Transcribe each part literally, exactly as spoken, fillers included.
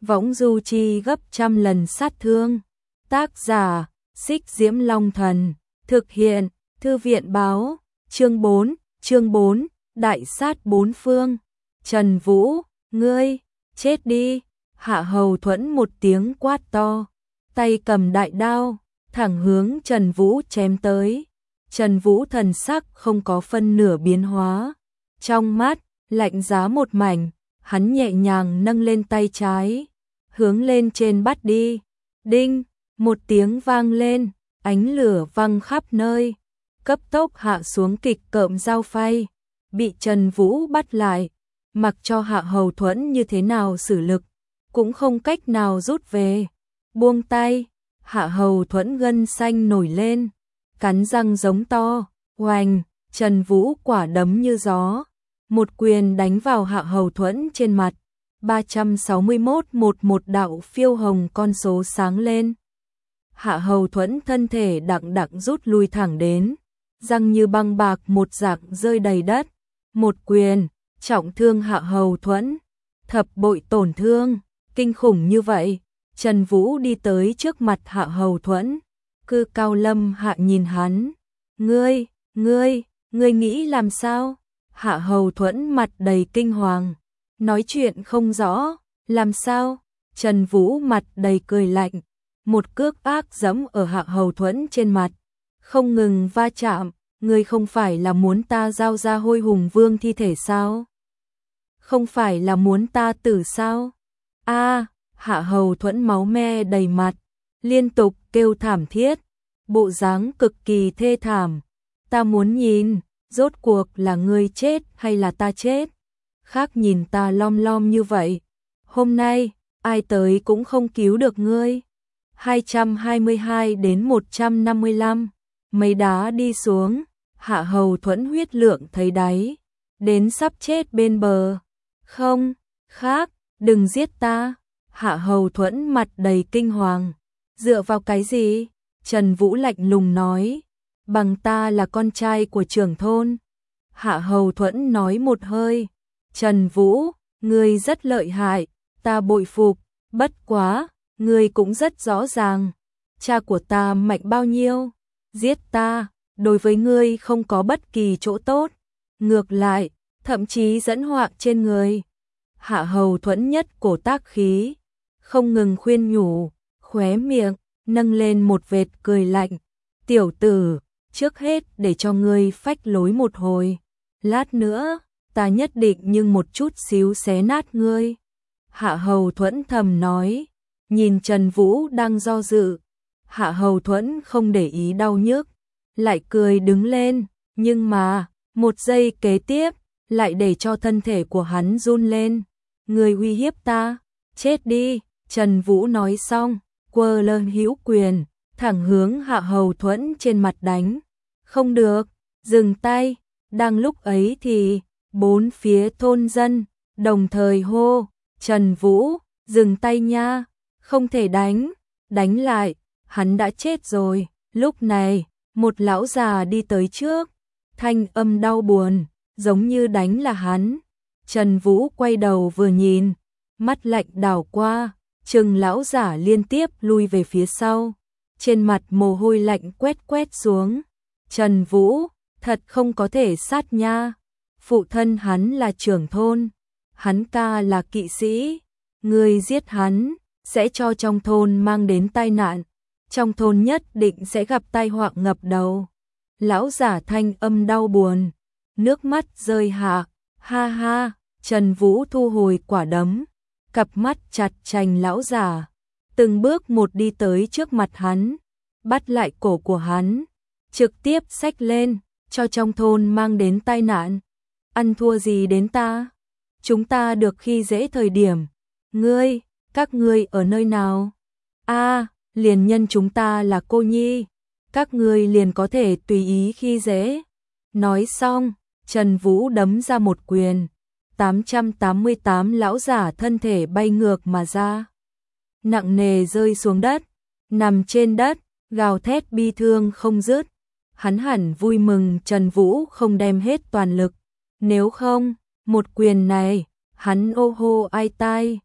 võng du chi gấp trăm lần sát thương. Tác giả, Xích Diễm Long Thần, thực hiện, Thư viện báo, chương bốn, chương bốn, đại sát bốn phương. Trần Vũ, ngươi, chết đi, Hạ Hầu Thuẫn một tiếng quát to, tay cầm đại đao, thẳng hướng Trần Vũ chém tới. Trần Vũ thần sắc không có phân nửa biến hóa, trong mắt, lạnh giá một mảnh, hắn nhẹ nhàng nâng lên tay trái, hướng lên trên bắt đi. Đinh, một tiếng vang lên, ánh lửa văng khắp nơi, cấp tốc hạ xuống kịch cộm dao phay, bị Trần Vũ bắt lại, mặc cho Hạ Hầu Thuẫn như thế nào sử lực, cũng không cách nào rút về. Buông tay, Hạ Hầu Thuẫn gân xanh nổi lên, cắn răng giống to, oành, Trần Vũ quả đấm như gió, một quyền đánh vào Hạ Hầu Thuẫn trên mặt. ba trăm sáu mươi mốt một một đạo phiêu hồng con số sáng lên. Hạ Hầu Thuẫn thân thể đặng đặng rút lui thẳng đến, răng như băng bạc một dạng rơi đầy đất. Một quyền, trọng thương Hạ Hầu Thuẫn, thập bội tổn thương, kinh khủng như vậy. Trần Vũ đi tới trước mặt Hạ Hầu Thuẫn, cư cao lâm hạ nhìn hắn. Ngươi, ngươi, ngươi nghĩ làm sao? Hạ Hầu Thuẫn mặt đầy kinh hoàng, nói chuyện không rõ. Làm sao? Trần Vũ mặt đầy cười lạnh, một cước ác giẫm ở Hạ Hầu Thuẫn trên mặt, không ngừng va chạm. Ngươi không phải là muốn ta giao ra Hôi Hùng Vương thi thể sao? Không phải là muốn ta tử sao? A, Hạ Hầu Thuẫn máu me đầy mặt, liên tục kêu thảm thiết, bộ dáng cực kỳ thê thảm. Ta muốn nhìn, rốt cuộc là ngươi chết hay là ta chết? Khác nhìn ta lom lom như vậy, hôm nay ai tới cũng không cứu được ngươi. hai trăm hai mươi hai đến một trăm năm mươi lăm, mấy đá đi xuống, Hạ Hầu Thuẫn huyết lượng thấy đáy, đến sắp chết bên bờ. Không, khác, đừng giết ta. Hạ Hầu Thuẫn mặt đầy kinh hoàng. Dựa vào cái gì? Trần Vũ lạnh lùng nói, bằng ta là con trai của trưởng thôn. Hạ Hầu Thuẫn nói một hơi. Trần Vũ, ngươi rất lợi hại, ta bội phục, bất quá, ngươi cũng rất rõ ràng, cha của ta mạnh bao nhiêu, giết ta, đối với ngươi không có bất kỳ chỗ tốt, ngược lại, thậm chí dẫn họa trên người. Hạ Hầu Thuẫn nhất cổ tác khí, không ngừng khuyên nhủ, khóe miệng nâng lên một vệt cười lạnh. Tiểu tử, trước hết để cho ngươi phách lối một hồi, lát nữa ta nhất định nhưng một chút xíu xé nát ngươi. Hạ Hầu Thuẫn thầm nói, nhìn Trần Vũ đang do dự. Hạ Hầu Thuẫn không để ý đau nhức, lại cười đứng lên, nhưng mà, một giây kế tiếp, lại để cho thân thể của hắn run lên. Ngươi uy hiếp ta, chết đi. Trần Vũ nói xong, quơ lên hữu quyền, thẳng hướng Hạ Hầu Thuẫn trên mặt đánh. Không được, dừng tay. Đang lúc ấy thì, bốn phía thôn dân, đồng thời hô, Trần Vũ, dừng tay nha, không thể đánh, đánh lại, hắn đã chết rồi. Lúc này, một lão già đi tới trước, thanh âm đau buồn, giống như đánh là hắn. Trần Vũ quay đầu vừa nhìn, mắt lạnh đảo qua, chừng lão giả liên tiếp lui về phía sau, trên mặt mồ hôi lạnh quét quét xuống. Trần Vũ, thật không có thể sát nha, phụ thân hắn là trưởng thôn, hắn ca là kỵ sĩ, ngươi giết hắn, sẽ cho trong thôn mang đến tai nạn, trong thôn nhất định sẽ gặp tai họa ngập đầu. Lão giả thanh âm đau buồn, nước mắt rơi hạ, ha ha. Trần Vũ thu hồi quả đấm, cặp mắt chặt chành lão giả, từng bước một đi tới trước mặt hắn, bắt lại cổ của hắn, trực tiếp xách lên, cho trong thôn mang đến tai nạn. Ăn thua gì đến ta? Chúng ta được khi dễ thời điểm. Ngươi, các ngươi ở nơi nào? A, liền nhân chúng ta là cô nhi, các ngươi liền có thể tùy ý khi dễ. Nói xong, Trần Vũ đấm ra một quyền, tám trăm tám mươi tám lão giả thân thể bay ngược mà ra, nặng nề rơi xuống đất, nằm trên đất, gào thét bi thương không dứt. Hắn hẳn vui mừng Trần Vũ không đem hết toàn lực, nếu không, một quyền này, hắn ô hô ai tai.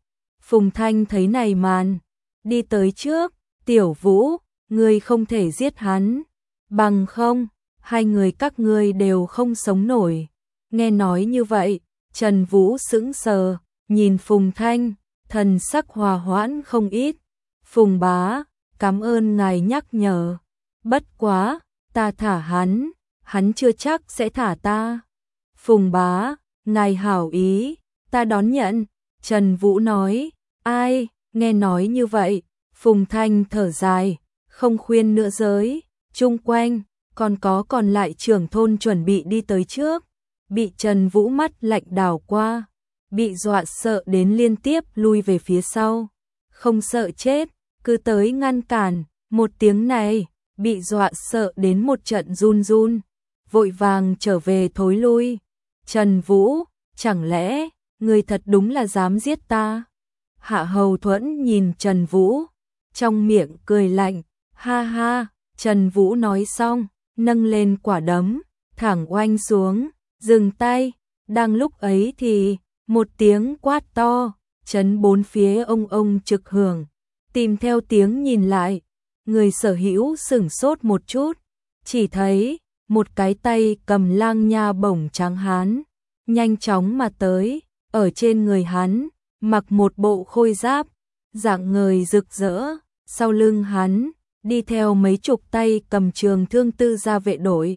Phùng Thanh thấy này màn, đi tới trước, Tiểu Vũ, ngươi không thể giết hắn, bằng không, hai người các ngươi đều không sống nổi. Nghe nói như vậy, Trần Vũ sững sờ, nhìn Phùng Thanh, thần sắc hòa hoãn không ít. Phùng bá, cảm ơn ngài nhắc nhở. Bất quá, ta thả hắn, hắn chưa chắc sẽ thả ta. Phùng bá, ngài hảo ý, ta đón nhận. Trần Vũ nói, ai, nghe nói như vậy, Phùng Thanh thở dài, không khuyên nữa giới, chung quanh, còn có còn lại trưởng thôn chuẩn bị đi tới trước, bị Trần Vũ mắt lạnh đảo qua, bị dọa sợ đến liên tiếp lui về phía sau, không sợ chết, cứ tới ngăn cản, một tiếng này, bị dọa sợ đến một trận run run, vội vàng trở về thối lui. Trần Vũ, chẳng lẽ, người thật đúng là dám giết ta? Hạ Hầu Thuẫn nhìn Trần Vũ, trong miệng cười lạnh, ha ha, Trần Vũ nói xong, nâng lên quả đấm, thẳng oanh xuống, dừng tay, đang lúc ấy thì, một tiếng quát to, chấn bốn phía ông ông trực hưởng, tìm theo tiếng nhìn lại, người sở hữu sửng sốt một chút, chỉ thấy, một cái tay cầm lang nha bổng trắng hán, nhanh chóng mà tới, ở trên người hắn, mặc một bộ khôi giáp, dạng người rực rỡ, sau lưng hắn, đi theo mấy chục tay cầm trường thương tư gia vệ đội.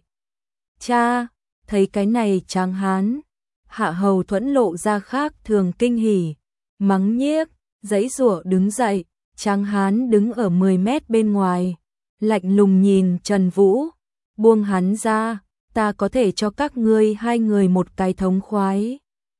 Cha, thấy cái này tráng hán, Hạ Hầu Thuẫn lộ ra khác thường kinh hỉ, mắng nhiếc, giãy giụa đứng dậy, tráng hán đứng ở mười mét bên ngoài, lạnh lùng nhìn Trần Vũ, buông hắn ra, ta có thể cho các ngươi hai người một cái thống khoái.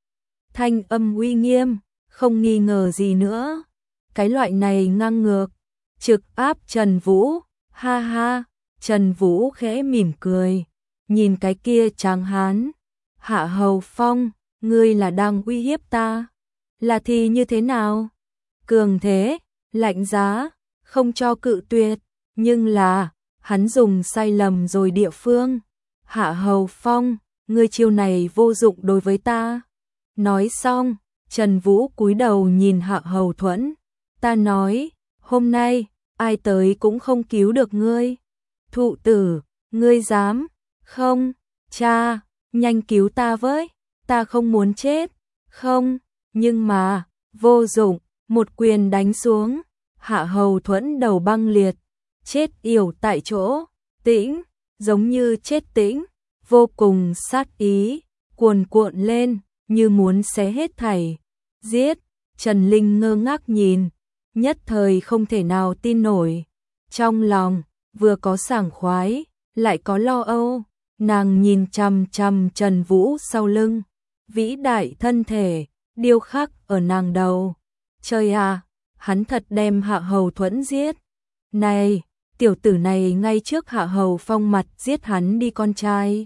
Thanh âm uy nghiêm, không nghi ngờ gì nữa, cái loại này ngang ngược, trực áp Trần Vũ, ha ha, Trần Vũ khẽ mỉm cười, nhìn cái kia tráng hán, Hạ Hầu Phong, ngươi là đang uy hiếp ta, là thì như thế nào? Cường thế, lạnh giá, không cho cự tuyệt, nhưng là, hắn dùng sai lầm rồi địa phương. Hạ Hầu Phong, ngươi chiêu này vô dụng đối với ta. Nói xong, Trần Vũ cúi đầu nhìn Hạ Hầu Thuẫn, ta nói, hôm nay, ai tới cũng không cứu được ngươi. Thụ tử, ngươi dám, không, cha, nhanh cứu ta với, ta không muốn chết, không, nhưng mà, vô dụng, một quyền đánh xuống, Hạ Hầu Thuẫn đầu băng liệt, chết yểu tại chỗ, tĩnh, giống như chết tĩnh, vô cùng sát ý, cuồn cuộn lên, như muốn xé hết thảy, giết, Trần Linh ngơ ngác nhìn, nhất thời không thể nào tin nổi, trong lòng, vừa có sảng khoái, lại có lo âu, nàng nhìn chằm chằm Trần Vũ sau lưng, vĩ đại thân thể, điêu khắc ở nàng đầu, trời à, hắn thật đem Hạ Hầu Thuẫn giết, này, tiểu tử này ngay trước Hạ Hầu Phong mặt giết hắn đi con trai.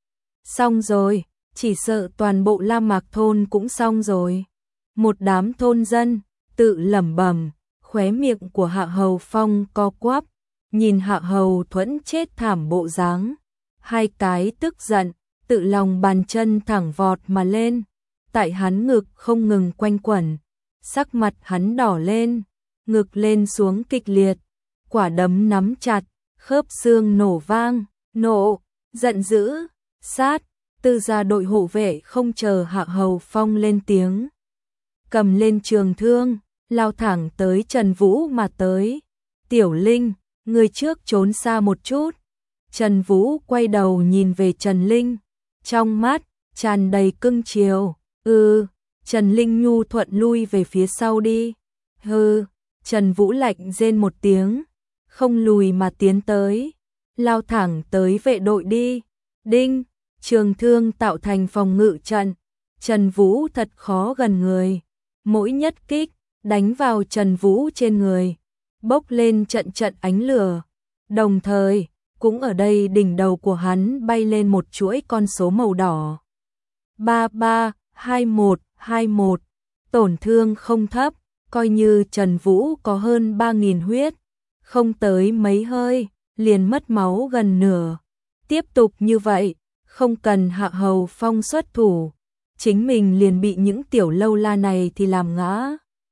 Xong rồi, chỉ sợ toàn bộ La Mạc thôn cũng xong rồi. Một đám thôn dân, tự lẩm bẩm, khóe miệng của Hạ Hầu Phong co quắp, nhìn Hạ Hầu Thuẫn chết thảm bộ dáng. Hai cái tức giận, tự lòng bàn chân thẳng vọt mà lên, tại hắn ngực không ngừng quanh quẩn. Sắc mặt hắn đỏ lên, ngực lên xuống kịch liệt, quả đấm nắm chặt, khớp xương nổ vang, nộ, giận dữ, sát, tư gia đội hộ vệ không chờ Hạ Hầu Phong lên tiếng. Cầm lên trường thương, lao thẳng tới Trần Vũ mà tới. Tiểu Linh, người trước trốn xa một chút. Trần Vũ quay đầu nhìn về Trần Linh, trong mắt, tràn đầy cưng chiều. Ừ, Trần Linh nhu thuận lui về phía sau đi. Hừ, Trần Vũ lạnh rên một tiếng, không lùi mà tiến tới, lao thẳng tới vệ đội đi. Đinh, trường thương tạo thành phòng ngự trận, Trần Vũ thật khó gần người, mỗi nhất kích, đánh vào Trần Vũ trên người, bốc lên trận trận ánh lửa, đồng thời, cũng ở đây đỉnh đầu của hắn bay lên một chuỗi con số màu đỏ. ba ba, hai một, hai một, tổn thương không thấp, coi như Trần Vũ có hơn ba nghìn huyết, không tới mấy hơi, liền mất máu gần nửa. Tiếp tục như vậy, không cần Hạ Hầu Phong xuất thủ, chính mình liền bị những tiểu lâu la này thì làm ngã.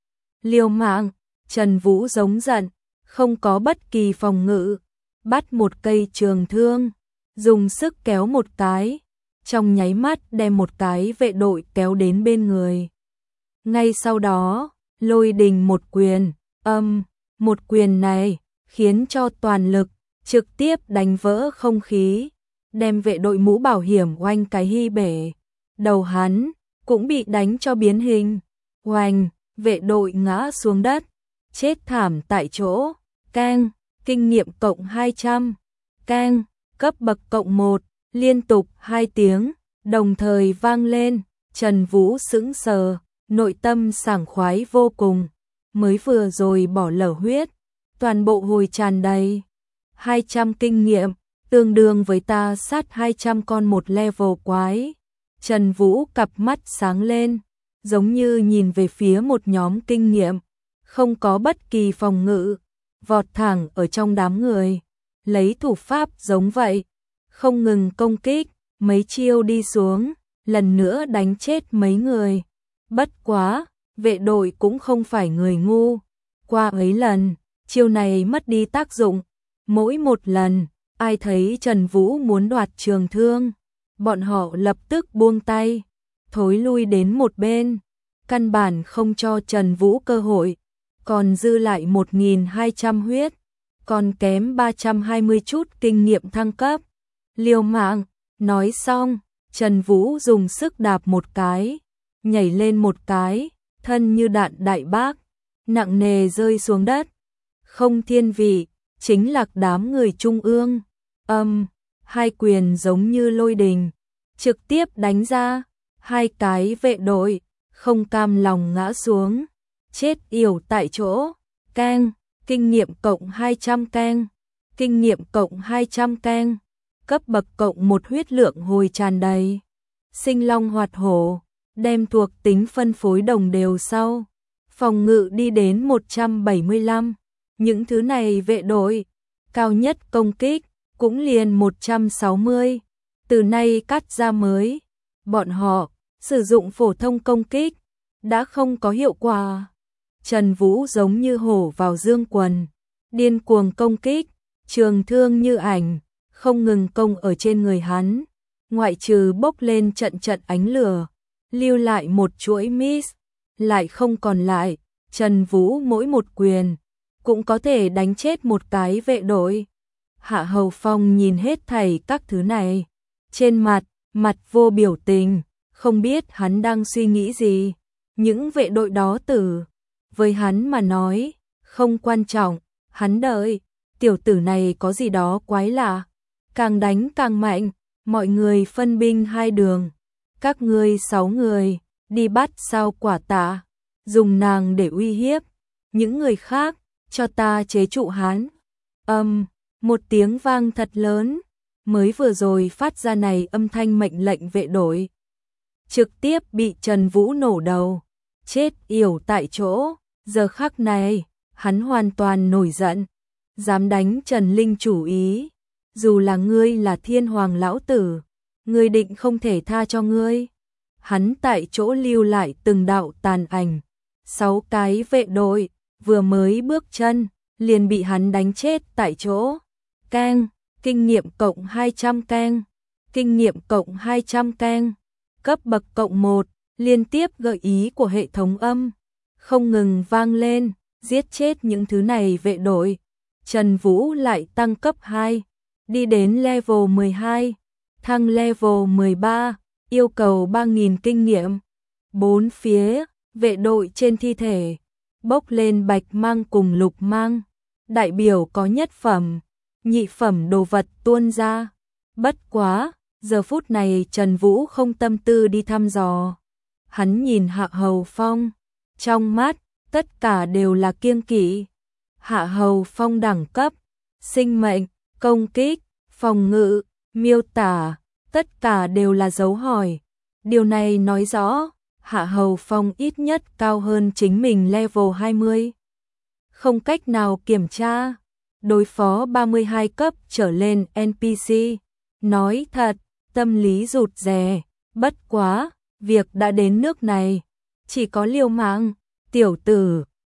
Liều mạng, Trần Vũ giống giận, không có bất kỳ phòng ngự, bắt một cây trường thương, dùng sức kéo một cái, trong nháy mắt đem một cái vệ đội kéo đến bên người. Ngay sau đó, Lôi Đình một quyền, âm, một quyền này khiến cho toàn lực trực tiếp đánh vỡ không khí, đem vệ đội mũ bảo hiểm oanh cái hy bể. Đầu hắn cũng bị đánh cho biến hình, oanh, vệ đội ngã xuống đất, chết thảm tại chỗ. Keng, kinh nghiệm cộng hai trăm. Keng, cấp bậc cộng một, liên tục hai tiếng đồng thời vang lên. Trần Vũ sững sờ, nội tâm sảng khoái vô cùng, mới vừa rồi bỏ lở huyết, toàn bộ hồi tràn đầy. hai trăm kinh nghiệm, tương đương với ta sát hai trăm con một level quái. Trần Vũ cặp mắt sáng lên, giống như nhìn về phía một nhóm kinh nghiệm, không có bất kỳ phòng ngự, vọt thẳng ở trong đám người, lấy thủ pháp giống vậy, không ngừng công kích, mấy chiêu đi xuống, lần nữa đánh chết mấy người. Bất quá, vệ đội cũng không phải người ngu, qua ấy lần, chiêu này mất đi tác dụng, mỗi một lần, ai thấy Trần Vũ muốn đoạt trường thương, bọn họ lập tức buông tay, thối lui đến một bên, căn bản không cho Trần Vũ cơ hội, còn dư lại một nghìn hai trăm huyết, còn kém ba trăm hai mươi chút kinh nghiệm thăng cấp. Liều mạng, nói xong, Trần Vũ dùng sức đạp một cái, nhảy lên một cái, thân như đạn đại bác, nặng nề rơi xuống đất. Không thiên vị, chính là đám người trung ương. Âm, hai quyền giống như lôi đình, trực tiếp đánh ra, hai cái vệ đội, không cam lòng ngã xuống, chết yểu tại chỗ. Keng, kinh nghiệm cộng hai trăm keng, kinh nghiệm cộng hai trăm keng, cấp bậc cộng một huyết lượng hồi tràn đầy. Sinh long hoạt hổ, đem thuộc tính phân phối đồng đều sau, phòng ngự đi đến một trăm bảy mươi lăm, những thứ này vệ đội, cao nhất công kích, cũng liền một trăm sáu mươi, từ nay cắt ra mới, bọn họ, sử dụng phổ thông công kích, đã không có hiệu quả. Trần Vũ giống như hổ vào dương quần, điên cuồng công kích, trường thương như ảnh, không ngừng công ở trên người hắn, ngoại trừ bốc lên trận trận ánh lửa, lưu lại một chuỗi miss, lại không còn lại. Trần Vũ mỗi một quyền, cũng có thể đánh chết một cái vệ đội. Hạ Hầu Phong nhìn hết thảy các thứ này, trên mặt, mặt vô biểu tình, không biết hắn đang suy nghĩ gì. Những vệ đội đó tử, với hắn mà nói, không quan trọng, hắn đợi, tiểu tử này có gì đó quái lạ, càng đánh càng mạnh, mọi người phân binh hai đường, các ngươi sáu người, đi bắt sao quả tạ, dùng nàng để uy hiếp, những người khác, cho ta chế trụ hắn. Âm, một tiếng vang thật lớn, mới vừa rồi phát ra này âm thanh mệnh lệnh vệ đội, trực tiếp bị Trần Vũ nổ đầu, chết yểu tại chỗ. Giờ khắc này, hắn hoàn toàn nổi giận, dám đánh Trần Linh chủ ý, dù là ngươi là thiên hoàng lão tử, ngươi định không thể tha cho ngươi. Hắn tại chỗ lưu lại từng đạo tàn ảnh, sáu cái vệ đội, vừa mới bước chân, liền bị hắn đánh chết tại chỗ. Keng, kinh nghiệm cộng hai trăm keng, kinh nghiệm cộng hai trăm keng, cấp bậc cộng một, liên tiếp gợi ý của hệ thống âm, không ngừng vang lên, giết chết những thứ này vệ đội. Trần Vũ lại tăng cấp hai, đi đến level mười hai, thăng level mười ba, yêu cầu ba nghìn kinh nghiệm. Bốn phía, vệ đội trên thi thể, bốc lên bạch mang cùng lục mang, đại biểu có nhất phẩm, nhị phẩm đồ vật tuôn ra. Bất quá, giờ phút này Trần Vũ không tâm tư đi thăm dò. Hắn nhìn Hạ Hầu Phong, trong mắt, tất cả đều là kiêng kỵ. Hạ Hầu Phong đẳng cấp, sinh mệnh, công kích, phòng ngự, miêu tả, tất cả đều là dấu hỏi. Điều này nói rõ, Hạ Hầu Phong ít nhất cao hơn chính mình level hai mươi. Không cách nào kiểm tra, đối phó ba mươi hai cấp trở lên en pê xê. Nói thật, tâm lý rụt rè, bất quá, việc đã đến nước này, chỉ có liều mạng. Tiểu tử,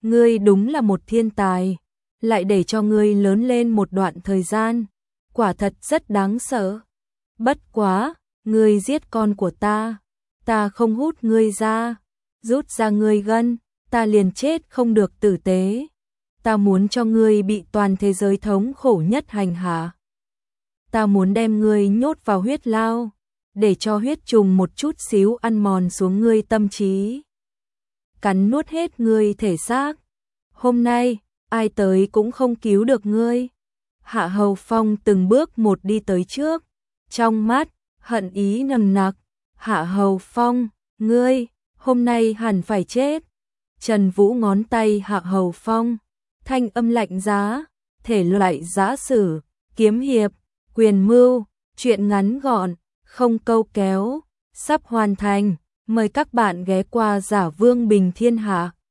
ngươi đúng là một thiên tài, lại để cho ngươi lớn lên một đoạn thời gian, quả thật rất đáng sợ. Bất quá, ngươi giết con của ta, ta không hút ngươi ra, rút ra ngươi gân, ta liền chết không được tử tế. Ta muốn cho ngươi bị toàn thế giới thống khổ nhất hành hạ. Ta muốn đem ngươi nhốt vào huyết lao, để cho huyết trùng một chút xíu ăn mòn xuống ngươi tâm trí, cắn nuốt hết ngươi thể xác. Hôm nay, ai tới cũng không cứu được ngươi. Hạ Hầu Phong từng bước một đi tới trước, trong mắt, hận ý nồng nặc. Hạ Hầu Phong, ngươi, hôm nay hẳn phải chết. Trần Vũ ngón tay Hạ Hầu Phong, thanh âm lạnh giá, thể loại giã sử, kiếm hiệp, quyền mưu, truyện ngắn gọn, không câu kéo, sắp hoàn thành. Mời các bạn ghé qua Giả Vương Bình Thiên Hạ.